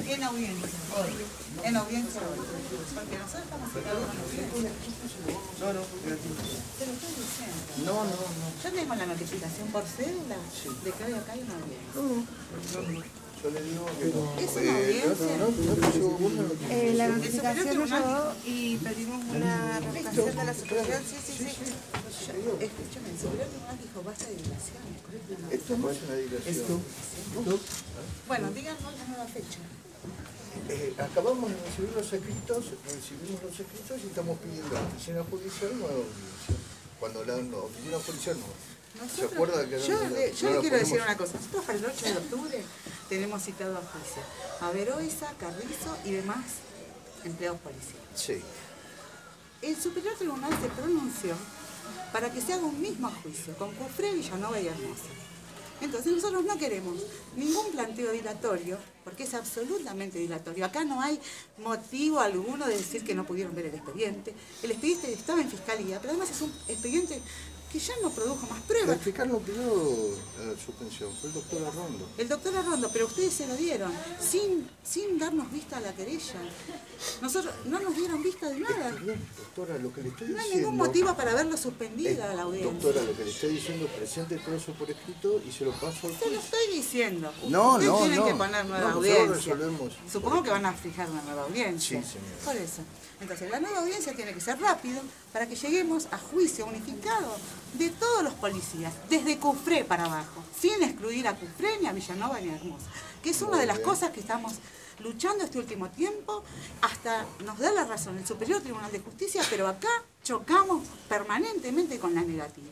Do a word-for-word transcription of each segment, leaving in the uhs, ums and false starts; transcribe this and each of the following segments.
En audiencia, hoy. En audiencia hoy. Porque nosotros estamos citados en audiencia. No, no, Te lo estoy diciendo. no, no, no. Yo tengo la notificación por cédula de que hoy acá hay una audiencia. Yo le digo que no. ¿Es una audiencia? No, no, no, yo vos no lo Eh, la notificación nos llegó y pedimos una revocación de la suspensión. Sí, sí, sí. Escúchame, el superior tribunal dijo basta de dilaciones. Esto no es una dilación. Bueno, díganos la nueva fecha. Eh, acabamos de recibir los escritos, recibimos los escritos y estamos pidiendo a la oficina judicial nueva audiencia. Cuando la, la oficina judicial no. Nosotros, ¿Se acuerda que yo no, le, yo no le quiero la decir ponemos? una cosa. Nosotros para el ocho de octubre tenemos citado a juicio a Veroiza, Carrizo y demás empleados policiales. Sí. El Superior Tribunal se pronunció para que se haga un mismo juicio con Cufré, Villanova y Hermosa. Entonces nosotros no queremos ningún planteo dilatorio, porque es absolutamente dilatorio. Acá no hay motivo alguno de decir que no pudieron ver el expediente. El expediente estaba en fiscalía, pero además es un expediente que ya no produjo más pruebas. El fiscal no pidió la suspensión, fue el doctor Arrondo. El doctor Arrondo, pero ustedes se lo dieron, sin, sin darnos vista a la querella. Nosotros no nos dieron vista de nada. Está bien, doctora, lo que le estoy No hay diciendo... ningún motivo para verlo suspendida Eh, la audiencia. Doctora, lo que le estoy diciendo, presente todo eso por escrito y se lo paso al Se lo juez. estoy diciendo. No, Ustedes no, tienen no. que poner nueva No, nosotros audiencia. resolvemos. Supongo que van a fijar una nueva audiencia. Sí, señora. Por eso. Entonces, la nueva audiencia tiene que ser rápido para que lleguemos a juicio unificado de todos los policías, desde Cufré para abajo, sin excluir a Cufré, ni a Villanova, ni a Hermosa. Que es una Muy de las bien. cosas que estamos luchando este último tiempo, hasta nos da la razón el Superior Tribunal de Justicia, pero acá chocamos permanentemente con la negativa.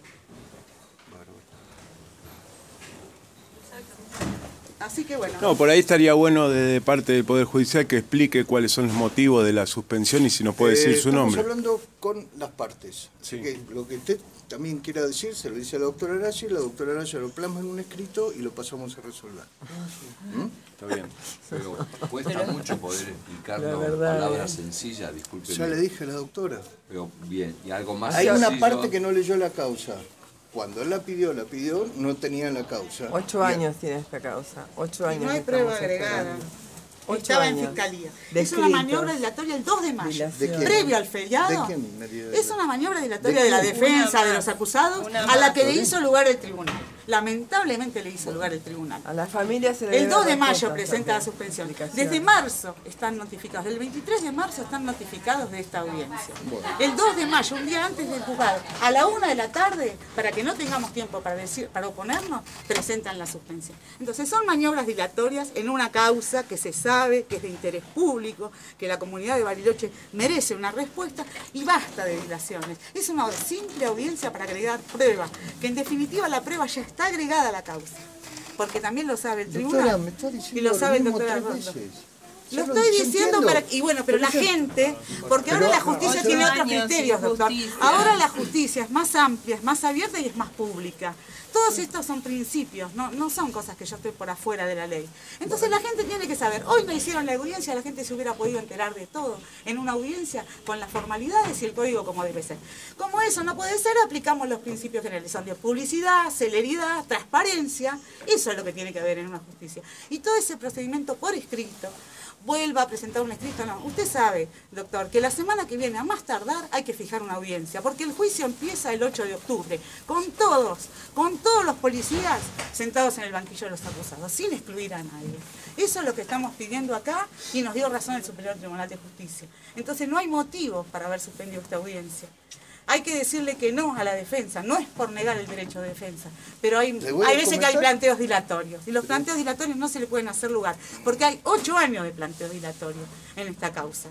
Así que bueno. No, por ahí estaría bueno de parte del Poder Judicial que explique cuáles son los motivos de la suspensión y si nos puede Eh, decir su nombre. Estamos hablando con las partes. Así Sí. que lo que usted también quiera decir, se lo dice a la doctora Araya y la doctora Araya lo plasma en un escrito y lo pasamos a resolver. ¿Mm? Está bien. Pero cuesta mucho poder explicarlo en verdad palabras es- sencillas, disculpen. Ya le dije a la doctora. Pero bien, y algo más Hay una sencillo. parte que no leyó la causa. Cuando él la pidió, la pidió, no tenía la causa. Ocho Y- años tiene esta causa. Ocho Y años. no hay estamos prueba agregada. esperando. Ocho Estaba en años. fiscalía. De Es una escritos. maniobra dilatoria el dos de mayo. Dilación. ¿De quién? Previo al feriado. ¿De quién, María de Es la- una maniobra dilatoria ¿De de, la quién? defensa Una de más. los acusados Una a la más. que le hizo lugar el tribunal. Lamentablemente le hizo lugar el tribunal. A la familia se le El debe dos de mayo respeto presenta la también. suspensión. Explicación. Desde marzo están notificados. Del veintitrés de marzo están notificados de esta audiencia. El dos de mayo, un día antes del juzgado, a la una de la tarde, para que no tengamos tiempo para decir, para oponernos, presentan la suspensión. Entonces son maniobras dilatorias en una causa que se sabe que es de interés público, que la comunidad de Bariloche merece una respuesta y basta de dilaciones. Es una simple audiencia para agregar prueba, que en definitiva la prueba ya está agregada a la causa. Porque también lo sabe el tribunal. Doctora, me está diciendo y lo sabe el mismo doctor tres Arrondo. veces. Lo Ya estoy yo diciendo entiendo. para... Y bueno, pero la Pero yo- gente... Porque Pero, ahora la no, justicia ocho tiene otros años criterios, sin doctor. justicia. Ahora la justicia es más amplia, es más abierta y es más pública. Todos estos son principios, no, no son cosas que yo estoy por afuera de la ley. Entonces la gente tiene que saber, hoy no hicieron la audiencia, la gente se hubiera podido enterar de todo en una audiencia con las formalidades y el código como debe ser. Como eso no puede ser, aplicamos los principios generales, son de publicidad, celeridad, transparencia, eso es lo que tiene que haber en una justicia. Y todo ese procedimiento por escrito, vuelva a presentar un escrito, no. Usted sabe, doctor, que la semana que viene, a más tardar, hay que fijar una audiencia, porque el juicio empieza el ocho de octubre, con todos, con todos los policías sentados en el banquillo de los acusados, sin excluir a nadie. Eso es lo que estamos pidiendo acá y nos dio razón el Superior Tribunal de Justicia. Entonces no hay motivo para haber suspendido esta audiencia. Hay que decirle que no a la defensa, no es por negar el derecho de defensa, pero hay, ¿Le voy a hay veces que hay comentar? planteos dilatorios, y los planteos dilatorios no se le pueden hacer lugar, porque hay ocho años de planteos dilatorios en esta causa.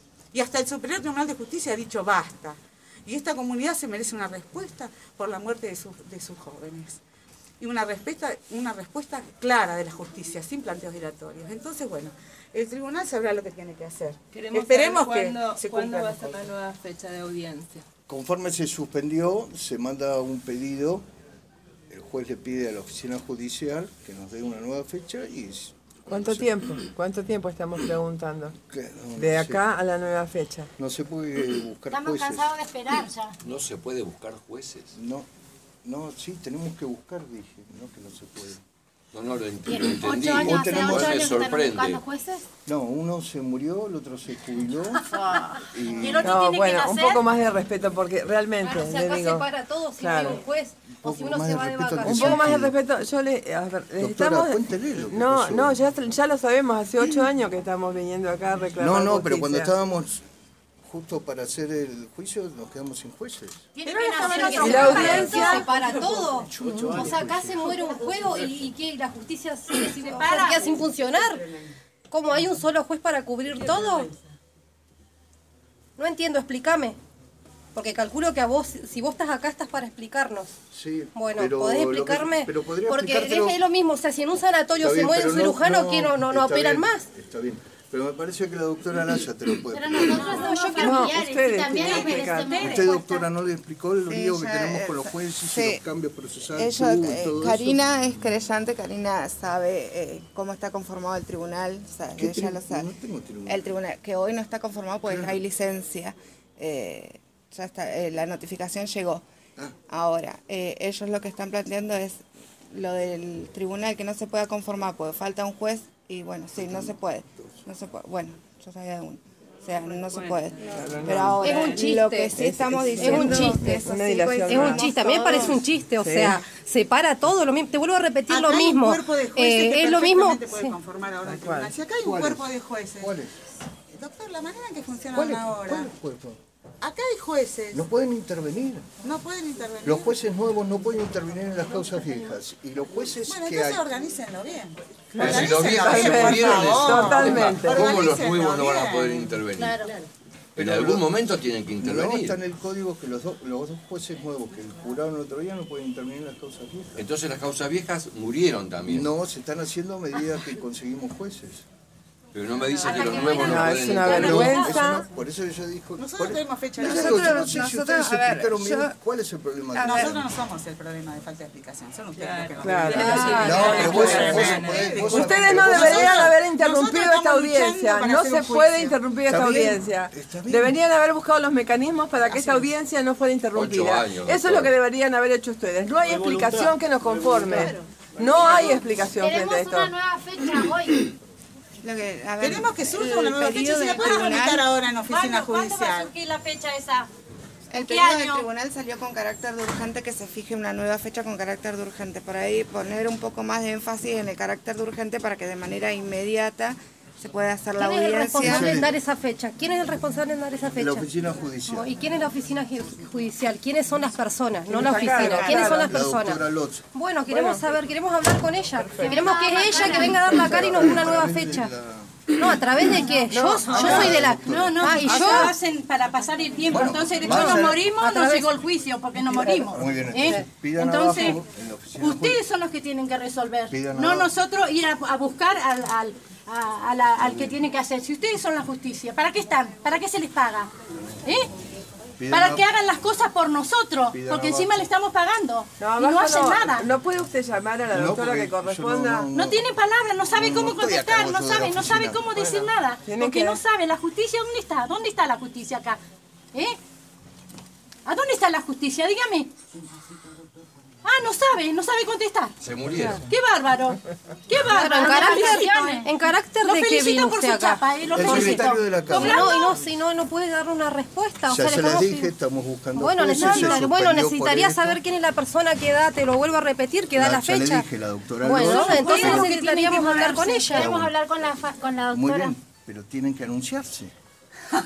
Y hasta el Superior Tribunal de Justicia ha dicho basta, y esta comunidad se merece una respuesta por la muerte de sus, de sus jóvenes. Y una respuesta, una respuesta clara de la justicia, sin planteos dilatorios. Entonces, bueno, el tribunal sabrá lo que tiene que hacer. Queremos Esperemos saber que cuándo, se cuándo cumpla. va a ser la nueva fecha de audiencia. Conforme se suspendió, se manda un pedido, el juez le pide a la oficina judicial que nos dé una nueva fecha y... ¿Cuánto no se- tiempo? ¿Cuánto tiempo estamos preguntando? que no- no De se- acá a la nueva fecha. No se puede buscar Estamos jueces. cansados de esperar ya. No se puede buscar jueces. No, no, sí, tenemos que buscar, dije, no que no se puede. No, no lo, ent- lo Tienen entendí. ocho años, Hoy hace tenemos- ocho me años que están sorprende. buscando jueces. No, uno se murió, el otro se jubiló. Y y el otro No, tiene bueno, que un nacer. poco más de respeto, porque realmente, Claro, si le acá digo, se para todo si claro. no hay un juez o si poco uno más se de va de respeto al que un sí. poco más de Sí. respeto. Yo le, a ver, Doctora, estamos... cuéntele lo que No, pasó. no, ya, ya lo sabemos, hace ocho años que estamos viniendo acá a reclamar No, no, pero cuando justicia. estábamos justo para hacer el juicio nos quedamos sin jueces. Tiene Pero que estaba nacer en que otro se La para audiencia- todo, se para todo. O sea, acá se muere un juego y, y que la justicia sigue sin, o sea, queda sin funcionar. ¿Cómo hay un solo juez para cubrir todo? No entiendo, explícame. Porque calculo que a vos, si vos estás acá, estás para explicarnos. Sí, Bueno, pero ¿podés lo que- explicarme? pero podría Porque explicártelo- es lo mismo, o sea, si en un sanatorio Está se bien, muere un pero no- cirujano, ¿qué no, no, no está operan bien, más? Está bien, pero me parece que la doctora Naya te lo puede Pero explicar. nosotros somos yo No, familiares ustedes y también tienen que nos explicar. merecemos. Usted, doctora, no le explicó el lío que Ella, tenemos eh, con los jueces sí. y los cambios procesales. Ella, que hubo y eh, todo Karina es creyente, Karina sabe eh, cómo está conformado el tribunal, o sea, ¿Qué ella tri- lo sabe. no tengo tribunal. El tribunal, que hoy no está conformado porque no hay licencia. Eh, ya está, eh, la notificación llegó. Ah. Ahora, eh, ellos lo que están planteando es lo del tribunal que no se pueda conformar porque falta un juez y bueno, sí, no se puede. No se puede. Bueno, yo sabía de uno. O sea, no se puede. Pero ahora, Es un chiste. lo que sí Es- estamos es- diciendo... es un chiste, eso una sí dilación Es un más. chiste, a mí me parece un chiste, o Sí. sea, separa todo, lo mismo, te vuelvo a repetir Acá lo hay un mismo. cuerpo de jueces Eh, que es lo mismo. perfectamente puede sí. conformar ahora el Tal cual. tribunal. Si acá hay un ¿Cuáles? cuerpo de jueces. ¿Cuál es? Doctor, la manera en que funcionan ¿Cuál es? ahora. ¿Cuál es el cuerpo? Acá hay jueces. No pueden intervenir. No pueden intervenir. Los jueces nuevos no pueden intervenir en las causas viejas. Y los jueces Bueno, que entonces hay... organícenlo bien. Pero si los Organícenlo viejos se bien, por murieron, les- favor. Totalmente. ¿cómo los Organícenlo nuevos no van a bien. poder intervenir? Claro. En algún momento tienen que No intervenir. está en el código que los, do- los dos jueces nuevos que juraron el otro día no pueden intervenir en las causas viejas. Entonces las causas viejas murieron también. No, se están haciendo a medida que conseguimos jueces. Pero no me dicen que Hasta los que nuevos no, mueran. No, pueden es una intervenir. No, vergüenza. eso no, por eso yo dijo... Nosotros por- tenemos fecha de Yo nosotros- digo, yo no sé si nosotros, ustedes a ver, explicaron bien yo- cuál es el problema. que Nosotros tienen. no somos el problema de falta de explicación, son ustedes los que no Claro. tienen. No, pero vos, vos, podés- vos Ustedes sabés, no vos deberían sabés- haber Nosotros interrumpido estamos esta audiencia. luchando para No hacer se un puede juicio. interrumpir Está esta bien, audiencia. está bien. Deberían haber buscado los mecanismos para que esta audiencia no fuera interrumpida. Ocho años, Eso es doctor. lo que deberían haber hecho ustedes. No hay explicación que nos conforme. No hay explicación frente Queremos a esto. una nueva fecha hoy. Lo que, a ver, Queremos que surja el una nueva fecha, pedido si la del pueden tribunal- tramitar ahora en oficina ¿Cuándo, ¿Cuándo va a judicial. surgir la fecha esa? El ¿Qué pedido del año? tribunal salió con carácter de urgente, que se fije una nueva fecha con carácter de urgente. Por ahí poner un poco más de énfasis en el carácter de urgente para que de manera inmediata se pueda hacer la ¿Quién es el responsable audiencia. en dar esa fecha? ¿Quién es el responsable en dar esa En fecha? la oficina judicial. ¿Y quién es la oficina ju- judicial? ¿Quiénes son las personas? No la está acá, oficina. acá, ¿Quiénes son la las La personas? doctora Lotz. Bueno, queremos saber, queremos hablar con ella. Queremos que es ella que venga a dar la cara y nos dé una nueva fecha. No, ¿a través de qué? Yo, yo soy de la... No, no, Ah, y y yo... hacen para pasar el tiempo. Bueno, Entonces, vamos después a nos ver. morimos, A nos través- llegó el juicio porque nos morimos. Muy bien, ¿eh? entonces, pidan Entonces, abajo en la oficina ustedes son los que tienen que resolver. Pidan No abajo. nosotros ir a, a buscar al, al, a- a la- al que tiene que hacer. Si ustedes son la justicia, ¿para qué están? ¿Para qué se les paga? ¿Eh? Pidan Para abajo. que hagan las cosas por nosotros, Pidan porque abajo. encima le estamos pagando y abajo no hacen nada. No puede usted llamar a la No, doctora porque que yo corresponda. no- no- No tiene palabras, no sabe No, cómo no estoy a contestar, cargo no yo de sabe, la no sabe oficina. cómo decir nada, tienen porque que- no sabe la justicia dónde está, dónde está la justicia acá, ¿eh? ¿A dónde está la justicia? Dígame. Ah, no sabe, no sabe contestar. Se murieron. ¡Qué bárbaro! ¡Qué bárbaro! en Lo carácter, felicito, ¿eh? en carácter Lo de que felicito vino por usted su acá. chapa, ¿eh? Lo El felicito. secretario de la No, Cámara. no, y no, si no, no puede dar una respuesta. O Ya sea, se le las estamos dije, estamos buscando Bueno, jueces, necesita- se bueno, suspendió necesitaría por esto. saber quién es la persona que da, te lo vuelvo a repetir, que da La- la ya le fecha. dije, la doctora Bueno, Lotz. entonces Bueno, necesitaríamos que tiene que hablar con moverse. ella. Queremos hablar con la, con la Muy bien, pero tienen que anunciarse. No,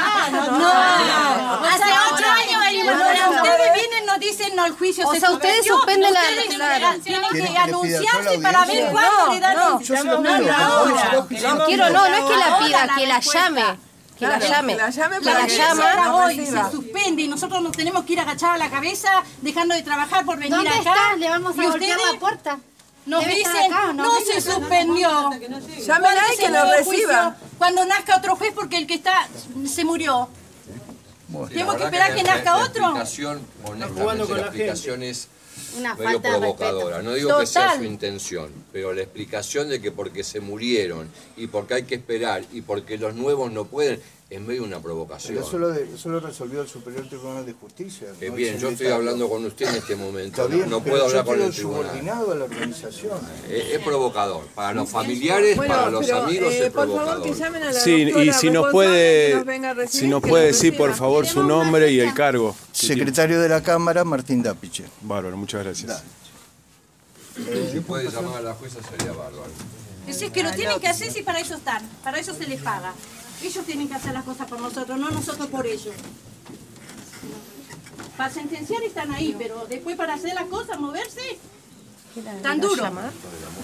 hace ocho años venimos. Ustedes vienen, nos dicen, no, el juicio O se sea, ustedes suspendió. suspenden la- Ustedes claro. tienen ¿Quieren que que le pida anunciarse yo la para audiencia? ver cuándo No, le dan no. el- Yo se lo No, pido, no, que ahora. vamos a la oficina. No quiero, no, no es que la Ahora pida, la que la respuesta. llame. Que la Claro, llame. que la llame Que para la que llame. ella Ahora hoy reciba. se suspende y nosotros nos tenemos que ir agachados a la cabeza, dejando de trabajar por venir ¿Dónde acá. está? Le vamos a Y golpear ustedes la puerta. Nos Debe estar dicen, acá, no, ¿no? se suspendió. Llámela y ¿Cuándo que se lo nuevo reciba. juicio? Cuando nazca otro juez porque el que está se murió. Bueno, Sí, Tenemos la que verdad esperar que la- nazca la otro. explicación, honestamente, la explicación es Una medio falta de provocadora. respeto. No digo que sea Total. su intención, pero la explicación de que porque se murieron y porque hay que esperar y porque los nuevos no pueden, en medio de una provocación. Pero eso lo, de, eso lo resolvió el Superior Tribunal de Justicia. Eh, ¿no? bien, yo estoy hablando con usted en este momento, Está bien, no, no pero puedo yo hablar con quedo el tribunal. subordinado a la organización. Es, es provocador, para los familiares, Bueno, para los pero, amigos eh, es por provocador. favor, que llamen a la Sí, doctora y si nos responsable que puede, nos venga a recibir, si nos que puede nos decir por reciba. favor su nombre y el cargo. Secretario de la Cámara, Martín Dapiche. Bárbaro, muchas gracias. Si puede llamar a la jueza sería bárbaro. Es que lo tienen que hacer si para eso están, para eso se les paga. Ellos tienen que hacer las cosas por nosotros, no nosotros por ellos. Para sentenciar están ahí, pero después para hacer las cosas, moverse, tan duro.